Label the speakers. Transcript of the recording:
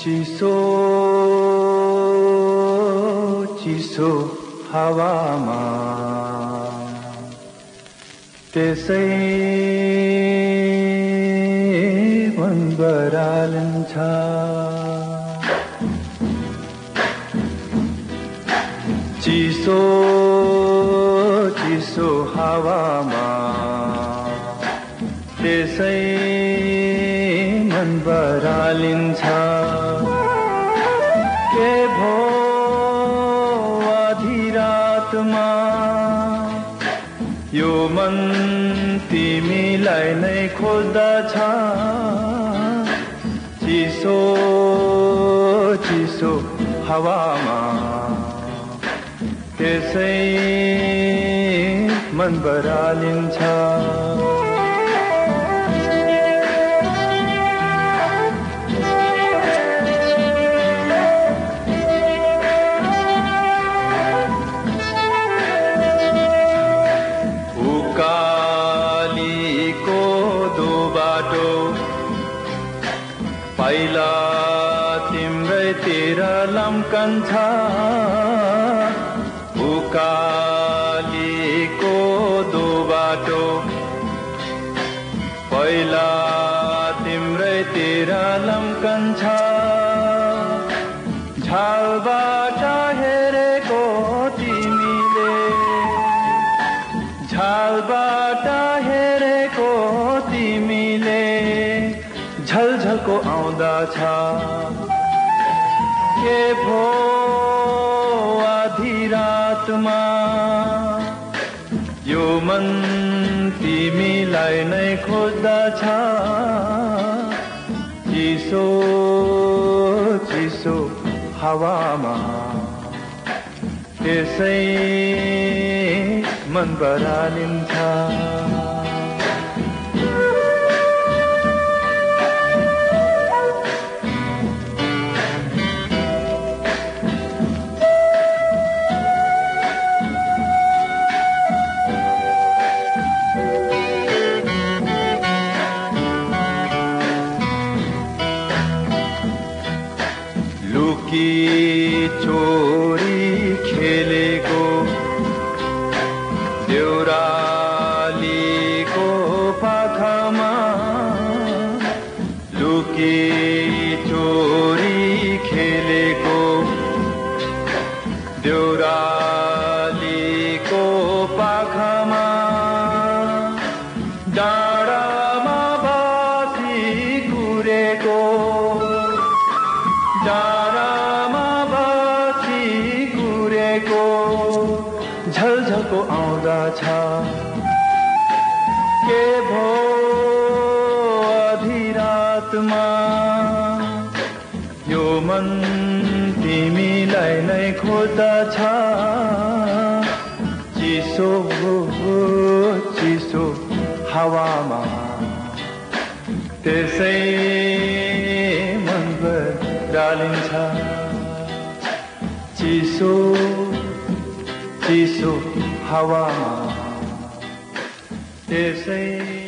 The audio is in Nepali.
Speaker 1: चिसो चिसो हावामा त्यसै मन बरालिन्छ चिसो चिसो हावामा त्यसै मन बरालिन्छ के भो आधी रातमा यो मन तिमीलाई नै खोज्दछ चिसो चिसो हावामा त्यसै मन बरालिन्छ उकालीको दो बाटो पहिला तिम्रैतिर लम्कन्छ उकालीको दो बाटो पहिला तिम्रैतिर लम्कन्छ झालबाट हेरेको तिमीले झालबाट हेरेको तिमीले झलझलको आउँदछ के भो आधी रातमा यो मन तिमीलाई नै खोज्दछ चिसो चिसो हावामा त्यसै मन बरालिन्छ लुकी चोरी खेलेको देउरालीको पाखामा लुकी चोरी खेलेको देउरालीको पाखामा डाँडामा बासी घुरेको डाँडामा बासी घुरेको झलझलको आउँदछ के भो आधी रातमा यो मन तिमीलाई नै खोज्दछ चिसो चिसो हावामा त्यसै मन बरालिन्छ चिसो चिसो हावामा त्यसै